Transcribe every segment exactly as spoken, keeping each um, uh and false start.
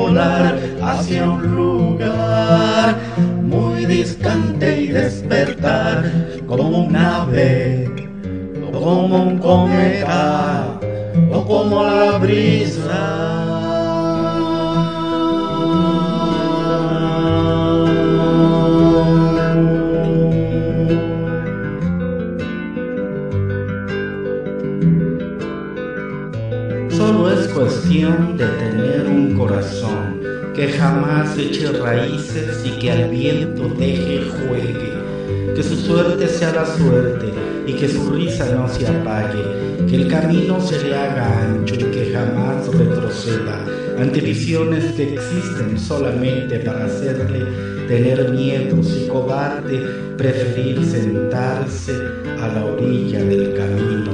volar hacia un lugar muy distante y despertar como un ave, o como un cometa, o como la brisa. Solo es cuestión de tener un corazón que jamás eche raíces y que al viento deje juegue, que su suerte sea la suerte y que su risa no se apague, que el camino se le haga ancho y que jamás retroceda ante visiones que existen solamente para hacerle tener miedos y cobarde preferir sentarse a la orilla del camino.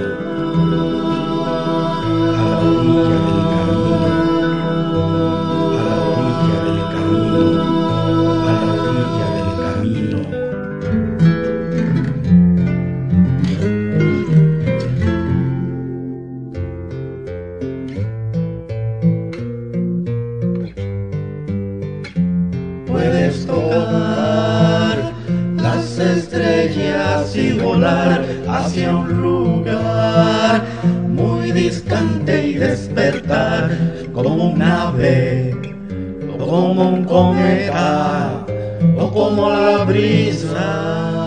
A la orilla del camino, a la orilla del camino, a la orilla del camino. Puedes tocar las estrellas y volar hacia un lugar muy distante y despertar como un ave, o como un cometa, o como la brisa.